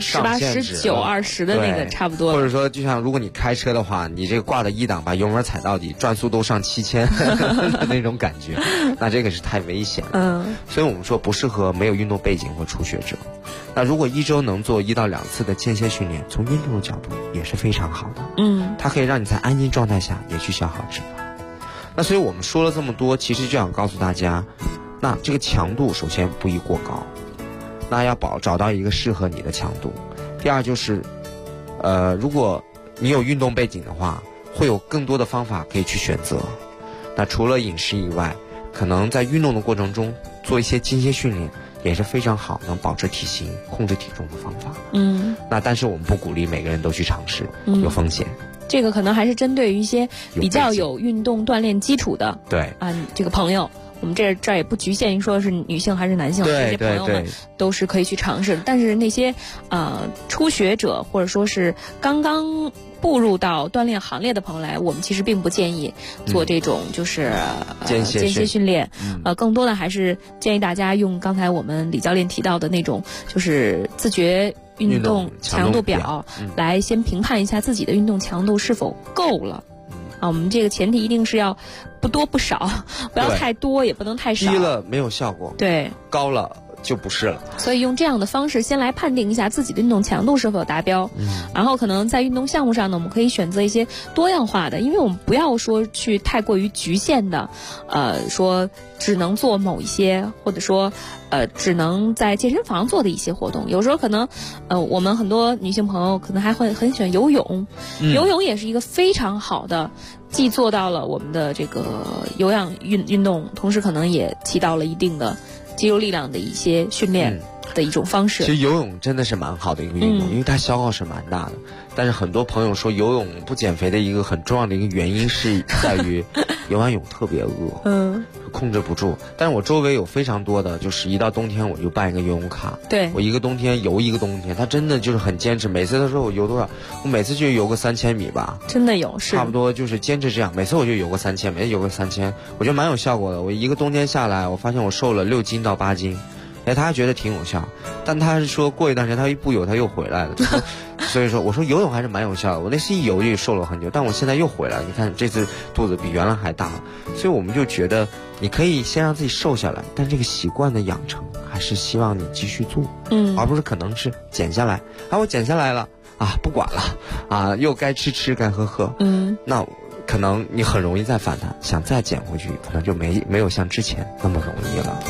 18、19、20的那个差不多了。 或者说就像如果你开车的话，你这个挂的1档把油门踩到底，转速都上7000的那种感觉，那这个是太危险了。所以我们说不适合没有运动背景或初学者。那如果1周能做1到2次的间歇训练，从运动的角度也是非常好的。它可以让你在安静状态下也去消耗脂肪。那所以我们说了这么多，其实就想告诉大家，那这个强度首先不宜过高，那要找到一个适合你的强度。第二就是，如果你有运动背景的话，会有更多的方法可以去选择。那除了饮食以外，可能在运动的过程中做一些间歇训练也是非常好能保持体型、控制体重的方法。那但是我们不鼓励每个人都去尝试，有风险。 这个可能还是针对于一些比较有运动锻炼基础的这个朋友，我们这儿也不局限于说是女性还是男性，这些朋友们都是可以去尝试的。但是那些初学者或者说是刚刚步入到锻炼行列的朋友来，我们其实并不建议做这种就是间歇训练，更多的还是建议大家用刚才我们李教练提到的那种就是自觉运动强度表来先评判一下自己的运动强度是否够了。我们这个前提一定是要不多不少，不要太多也不能太少， 低了没有效果， 对， 高了就不是了。 所以用这样的方式先来判定一下自己的运动强度是否达标，然后可能在运动项目上呢，我们可以选择一些多样化的，因为我们不要说去太过于局限的，说只能做某一些，或者说只能在健身房做的一些活动。有时候可能我们很多女性朋友可能还会很喜欢游泳，游泳也是一个非常好的，既做到了我们的这个有氧运动，同时可能也起到了一定的肌肉力量的一些训练的一种方式。 其实游泳真的是蛮好的一个运动，因为它消耗是蛮大的。但是很多朋友说游泳不减肥的一个很重要的一个原因是在于游完泳特别饿，控制不住。但是我周围有非常多的，就是一到冬天我就办一个游泳卡， 对， 我一个冬天游一个冬天，他真的就是很坚持。每次他说我游多少，我每次就游个3000米吧， 真的有，是差不多就是坚持这样。每次我就游个3000，每次游个3000，我觉得蛮有效果的。我一个冬天下来，我发现我瘦了6斤到8斤。他还觉得挺有效，但他是说过一段时间他一不游他又回来了，所以说我说游泳还是蛮有效的。我那是一游就瘦了很久，但我现在又回来了，你看这次肚子比原来还大了。所以我们就觉得你可以先让自己瘦下来，但这个习惯的养成还是希望你继续做，而不是可能是减下来我减下来了不管了又该吃该喝，那可能你很容易再反弹，想再减回去可能就没有像之前那么容易了。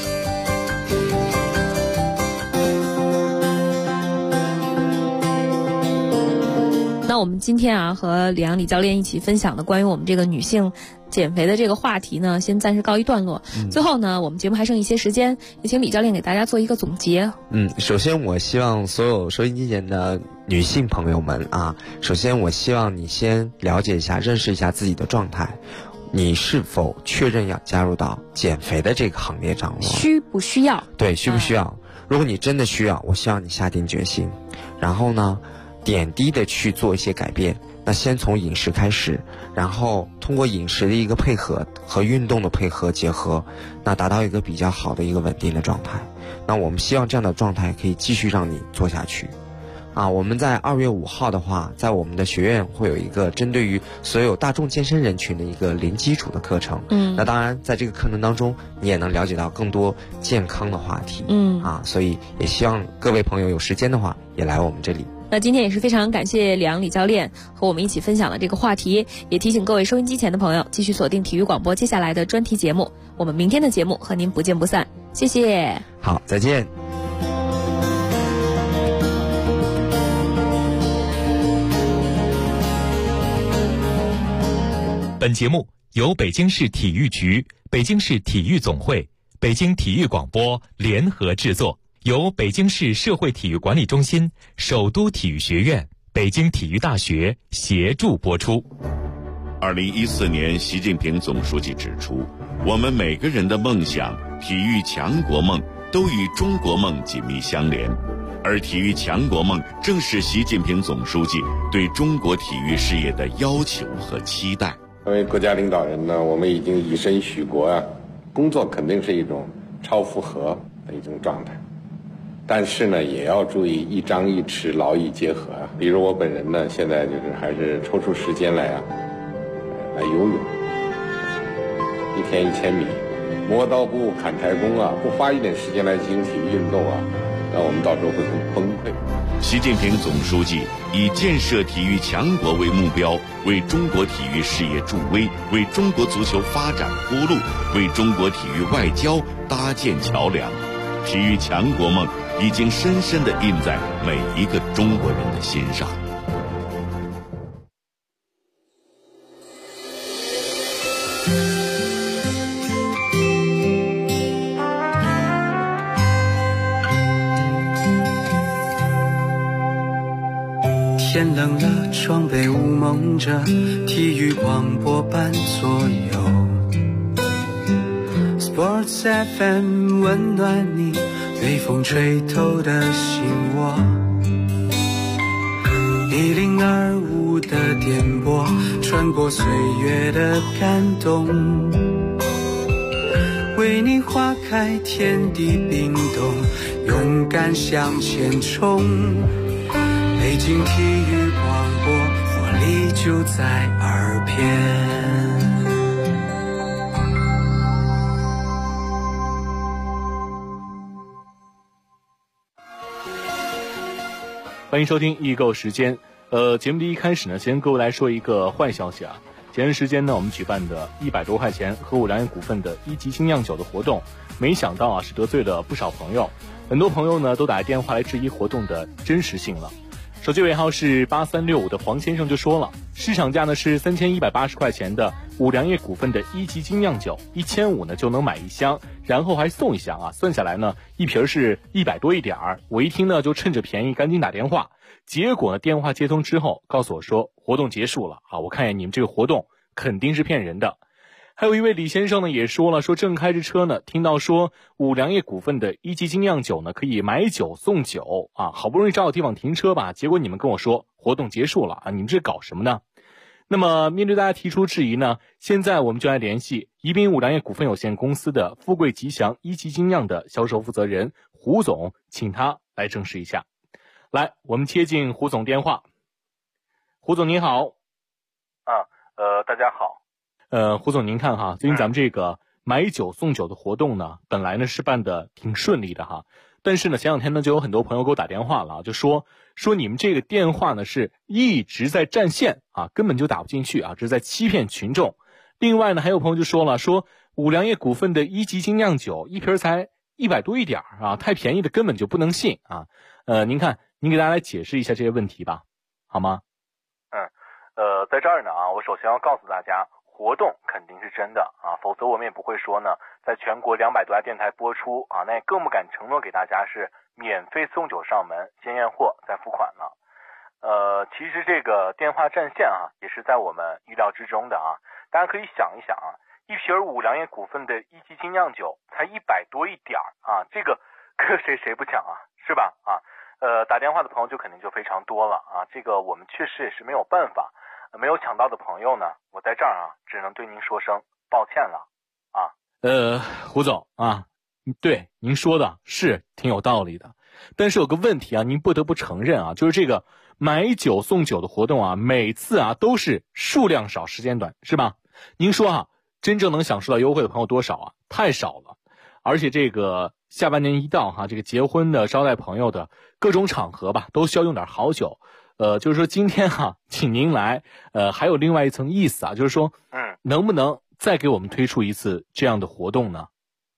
那我们今天和李阳李教练一起分享的关于我们这个女性减肥的这个话题呢，先暂时告一段落。最后呢，我们节目还剩一些时间，也请李教练给大家做一个总结。 首先我希望所有收音机前的女性朋友们首先我希望你先了解一下、认识一下自己的状态，你是否确认要加入到减肥的这个行列当中？ 需不需要？ 对，需不需要？ 如果你真的需要，我希望你下定决心，然后呢点滴的去做一些改变。那先从饮食开始，然后通过饮食的一个配合和运动的配合结合，那达到一个比较好的一个稳定的状态。那我们希望这样的状态可以继续让你做下去。我们在2月5号的话，在我们的学院会有一个针对于所有大众健身人群的一个零基础的课程。那当然在这个课程当中，你也能了解到更多健康的话题。所以也希望各位朋友有时间的话，也来我们这里。 那今天也是非常感谢李阳李教练和我们一起分享了这个话题，也提醒各位收音机前的朋友继续锁定体育广播接下来的专题节目，我们明天的节目和您不见不散。谢谢。 好，再见。 本节目由北京市体育局、北京市体育总会、北京体育广播联合制作，由北京市社会体育管理中心、首都体育学院、北京体育大学协助播出。 2014年，习近平总书记指出，我们每个人的梦想、体育强国梦都与中国梦紧密相连，而体育强国梦正是习近平总书记对中国体育事业的要求和期待。 作为国家领导人呢，我们已经以身许国啊，工作肯定是一种超负荷的一种状态，但是呢，也要注意一张一弛，劳逸结合啊。比如我本人呢，现在就是还是抽出时间来游泳，1天1000米，磨刀不误砍柴工啊，不花一点时间来进行体育运动啊，那我们到时候会很崩溃。 习近平总书记以建设体育强国为目标，为中国体育事业助威，为中国足球发展铺路，为中国体育外交搭建桥梁。体育强国梦已经深深地印在每一个中国人的心上。 天冷了，窗被雾蒙着，体育广播伴左右。Sports FM 温暖你，被风吹透的心窝。1025的电波，穿过岁月的感动，为你划开天地冰冻，勇敢向前冲。北京体育广播，活力就在耳边。 欢迎收听易购时间。节目的一开始呢，先跟各位来说一个坏消息啊。前段时间呢，我们举办的100多块钱和五粮液股份的1级精酿酒的活动，没想到啊是得罪了不少朋友，很多朋友呢都打电话来质疑活动的真实性了。手机尾号是8365的黄先生就说了，市场价呢是3180块钱的五粮液股份的1级精酿酒，1500呢就能买1箱，然后还送1箱啊，算下来呢一瓶是100多一点儿。我一听呢就趁着便宜赶紧打电话，结果呢电话接通之后告诉我说活动结束了啊，我看见你们这个活动肯定是骗人的。还有一位李先生呢也说了，说正开着车呢，听到说五粮液股份的1级精酿酒呢可以买酒送酒啊，好不容易找到地方停车吧，结果你们跟我说活动结束了啊，你们这搞什么呢？那么面对大家提出质疑呢，现在我们就来联系宜宾五粮液股份有限公司的富贵吉祥1级精酿的销售负责人胡总，请他来证实一下。来，我们接进胡总电话。胡总您好。 大家好。 胡总您看哈，最近咱们这个买酒送酒的活动呢，本来呢是办的挺顺利的哈，但是呢前两天呢就有很多朋友给我打电话了，就说你们这个电话呢是一直在占线啊，根本就打不进去啊，这是在欺骗群众。另外呢还有朋友就说了，说五粮液股份的1级精酿酒一瓶才100多一点啊，太便宜的根本就不能信啊。您看您给大家来解释一下这些问题吧，好吗？ 在这儿呢啊，我首先要告诉大家，活动肯定是真的啊，否则我们也不会说呢，在全国200多家电台播出啊，那也更不敢承诺给大家是免费送酒上门，先验货再付款了。其实这个电话占线啊，也是在我们预料之中的啊。大家可以想一想啊，一瓶五粮液股份的1级精酿酒才100多一点啊，这个搁谁不抢啊，是吧？啊，打电话的朋友就肯定就非常多了啊，这个我们确实也是没有办法，没有抢到的朋友呢，我在这儿啊，只能对您说声抱歉了啊。 胡总啊，对您说的是挺有道理的，但是有个问题啊，您不得不承认啊，就是这个买酒送酒的活动啊，每次啊都是数量少时间短，是吧？您说啊，真正能享受到优惠的朋友多少啊？太少了。而且这个下半年一到哈，这个结婚的、招待朋友的各种场合吧，都需要用点好酒。就是说今天哈，请您来，还有另外一层意思啊，就是说，能不能再给我们推出一次这样的活动呢？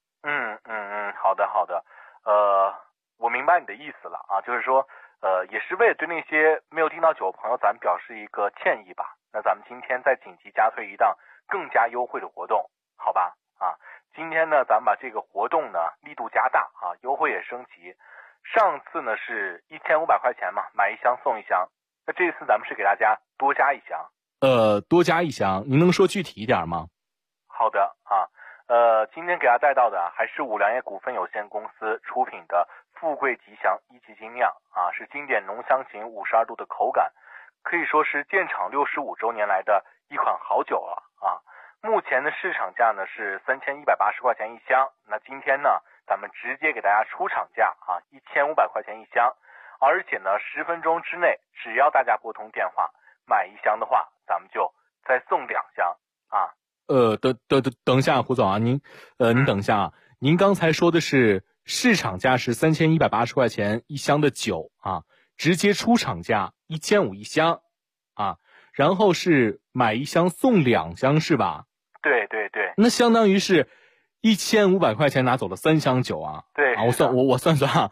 好的，我明白你的意思了啊，就是说，也是为了对那些没有订到酒的朋友，咱们表示一个歉意吧。那咱们今天再紧急加推一档更加优惠的活动，好吧？啊，今天呢，咱们把这个活动呢力度加大啊，优惠也升级。上次呢是1500块钱嘛，买一箱送一箱。那这次咱们是给大家多加一箱。 多加一箱，您能说具体一点吗？ 好的啊，今天给大家带到的还是五粮液股份有限公司出品的富贵吉祥一级精酿啊，是经典浓香型52度的口感，可以说是建厂65周年来的一款好酒了啊。目前的市场价呢是3180块钱一箱，那今天呢咱们直接给大家出厂价啊，1500块钱一箱，而且呢10分钟之内，只要大家拨通电话买一箱的话，咱们就再送2箱啊。 等一下，胡总啊，您等一下啊，您刚才说的是市场价是3180块钱一箱的酒啊，直接出厂价1500一箱啊，然后是买一箱送2箱是吧？ 对， 那相当于是1500块钱拿走了3箱酒啊。 对啊，我算啊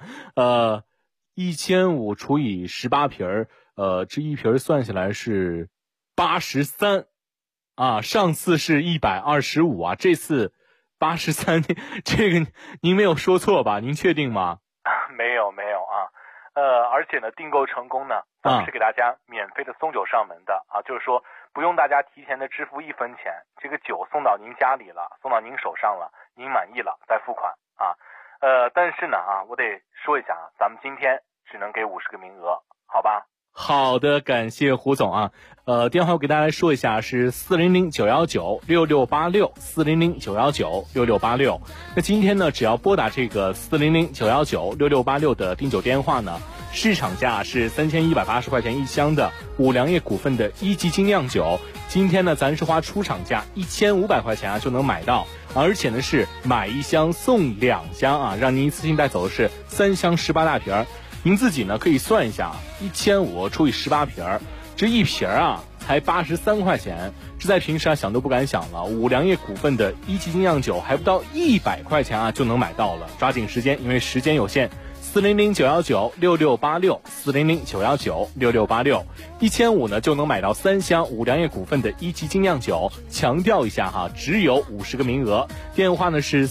，1500除以18瓶这一瓶算下来是83啊，上次是125啊，这次83，这个您没有说错吧？您确定吗？ 没有啊，而且呢，订购成功呢，咱们是给大家免费的送酒上门的啊，就是说不用大家提前的支付1分钱，这个酒送到您家里了，送到您手上了，您满意了再付款啊。但是呢啊，我得说一下啊，咱们今天只能给50个名额，好吧？ 好的，感谢胡总啊。电话我给大家说一下是400-919-6686，400-919-6686。那今天呢，只要拨打这个400-919-6686的订酒电话呢，市场价是3180块钱一箱的五粮液股份的一级精酿酒，今天呢咱是花出厂价1500块钱啊就能买到，而且呢是买一箱送2箱啊，让您一次性带走的是3箱18大瓶。您自己呢可以算一下，1500除以18瓶，这一瓶啊才83块钱，这在平时啊想都不敢想了。五粮液股份的一级精酿酒还不到100块钱啊就能买到了，抓紧时间，因为时间有限。400-919-6686，400-919-6686，1500呢就能买到3箱五粮液股份的一级精酿酒。强调一下哈，只有50个名额。电话呢是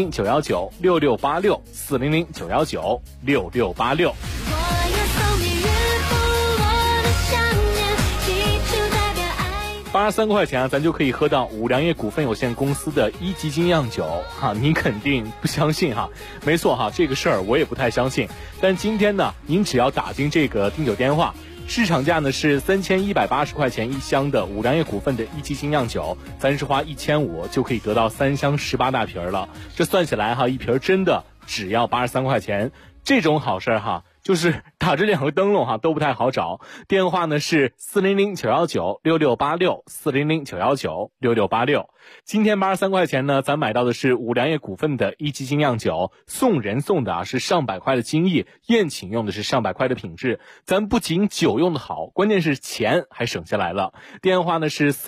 400-919-6686，400-919-6686。83块钱啊，咱就可以喝到五粮液股份有限公司的一级精酿酒哈，您肯定不相信哈？没错哈，这个事儿我也不太相信。但今天呢，您只要打进这个订酒电话，市场价呢是3180块钱一箱的五粮液股份的一级精酿酒，咱是花1500就可以得到3箱18大瓶了。这算起来哈，一瓶真的只要83块钱，这种好事哈。就是打着2个灯笼哈都不太好找，电话呢是400-919-6686，400-919-6686。今天83块钱呢，咱买到的是五粮液股份的一级精酿酒，送人送的啊是上百块的精益，宴请用的是上百块的品质。咱不仅酒用的好，关键是钱还省下来了。电话呢是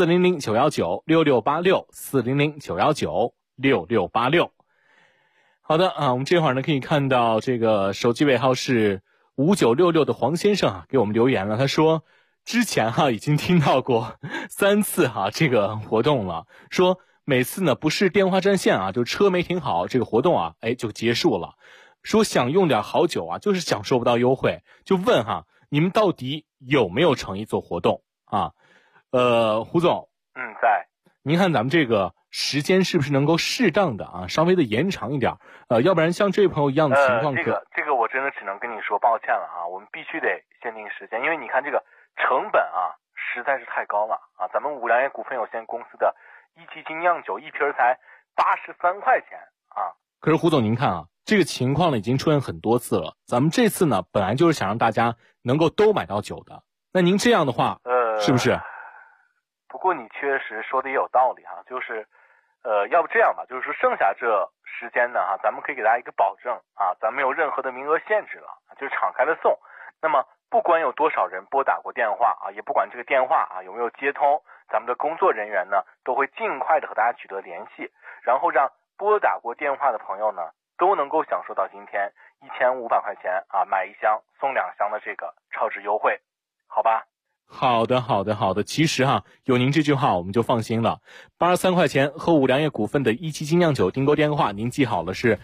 400-919-6686，400-919-6686。好的啊，我们这会儿呢可以看到这个手机尾号是5966的黄先生啊给我们留言了，他说之前已经听到过3次这个活动了，说每次呢不是电话占线啊，就车没停好，这个活动就结束了。说想用点好酒啊，就是享受不到优惠，就问你们到底有没有诚意做活动啊？胡总， 在。 您看咱们这个时间是不是能够适当的稍微的延长一点？要不然像这位朋友一样的情况， 这个我真的只能跟你说抱歉了我们必须得限定时间，因为你看这个成本实在是太高了咱们五粮液股份有限公司的一期精酿酒一瓶才83块钱可是胡总您看这个情况呢已经出现很多次了，咱们这次呢本来就是想让大家能够都买到酒的，那您这样的话是不是？ 不过你确实说的也有道理就是要不这样吧，就是说剩下这时间呢咱们可以给大家一个保证咱们没有任何的名额限制了，就是敞开了送。那么不管有多少人拨打过电话也不管这个电话有没有接通，咱们的工作人员呢都会尽快的和大家取得联系，然后让拨打过电话的朋友呢都能够享受到今天1500块钱买1箱送2箱的这个超值优惠，好吧？ 好的。其实有您这句话我们就放心了。83块钱和五粮液股份的一期精酿酒订购电话您记好了，是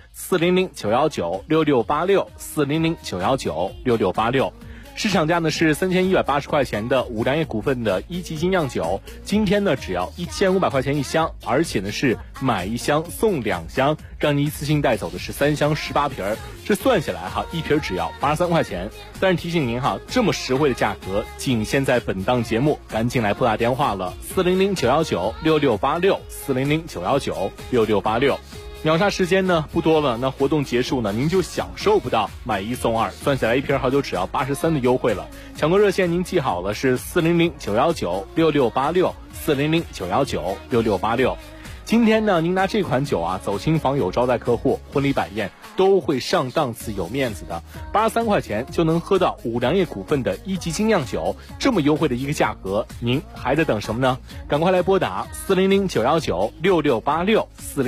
400-919-6686 400-919-6686。市场价呢是3180块钱的五粮液股份的一期精酿酒，今天呢只要1500块钱1箱，而且呢是买1箱送2箱，让你一次性带走的是3箱18瓶，这算下来一瓶只要83块钱。但是提醒您这么实惠的价格仅限在本档节目，赶紧来拨打电话了，400-919-6686 400-919-6686。秒杀时间呢不多了，那活动结束呢您就享受不到买1送2，算下来一瓶好酒只要83的优惠了。抢购热线您记好了，是400-919-6686 400-919-6686。今天呢您拿这款酒走亲访友招待客户婚礼摆宴都会上档次有面子的，83块钱就能喝到五粮液股份的一级精酿酒，这么优惠的一个价格，您还在等什么呢？赶快来拨打400-919-6686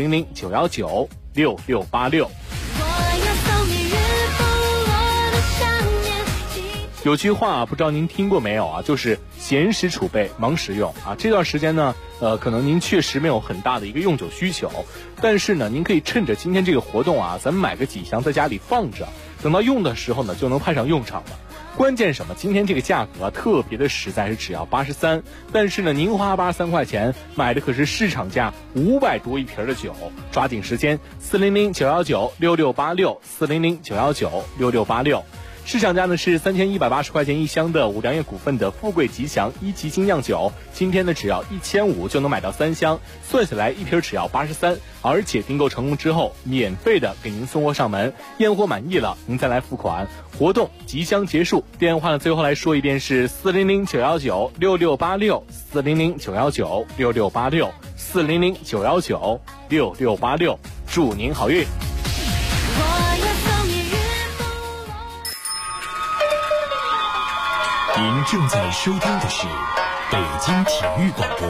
400-919-6686。有句话不知道您听过没有就是闲时储备忙时用这段时间呢可能您确实没有很大的一个用酒需求，但是呢您可以趁着今天这个活动咱们买个几箱在家里放着，等到用的时候呢就能派上用场了。关键什么？今天这个价格特别的实在，是只要83，但是呢您花83块钱买的可是市场价500多一瓶的酒，抓紧时间400-919-6686 400-919-6686。市场价呢是3180块钱1箱的五粮液股份的富贵吉祥一级精酿酒，今天呢只要1500就能买到3箱，算下来一瓶只要83，而且订购成功之后免费的给您送货上门，验货满意了您再来付款。活动即将结束，电话呢最后来说一遍是400-919-6686 400-919-6686 400-919-6686，祝您好运。 您正在收听的是北京体育广播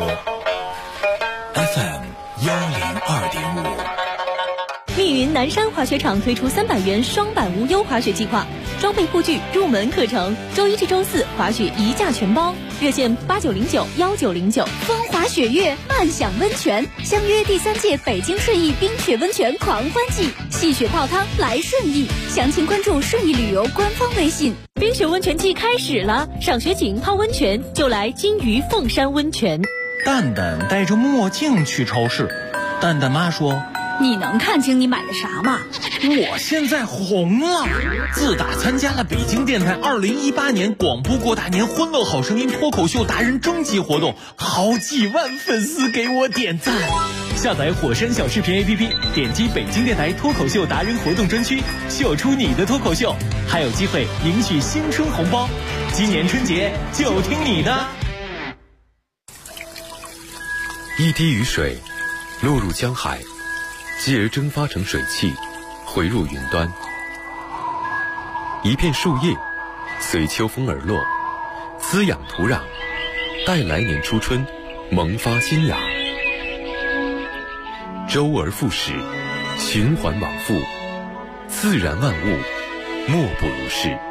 FM 102.5。 密云南山滑雪场推出300元双板无忧滑雪计划，装备护具、入门课程，周一至周四滑雪一价全包，热线8909-1909。 风华雪月，漫享温泉，相约第3届北京顺义冰雪温泉狂欢季，戏雪泡汤来顺义，详情关注顺义旅游官方微信。 冰雪温泉季开始了，赏雪景泡温泉就来金鱼凤山温泉。 蛋蛋戴着墨镜去超市，蛋蛋妈说：“ 你能看清你买的啥吗？ 我现在红了！自打参加了北京电台2018年广播过大年欢乐好声音脱口秀达人征集活动，好几万粉丝给我点赞。 下载火山小视频 APP， 点击北京电台脱口秀达人活动专区，秀出你的脱口秀，还有机会领取新春红包。今年春节就听你的！ 一滴雨水落入江海，继而蒸发成水汽，回入云端。一片树叶随秋风而落，滋养土壤，待来年初春萌发新芽。周而复始，循环往复，自然万物莫不如是。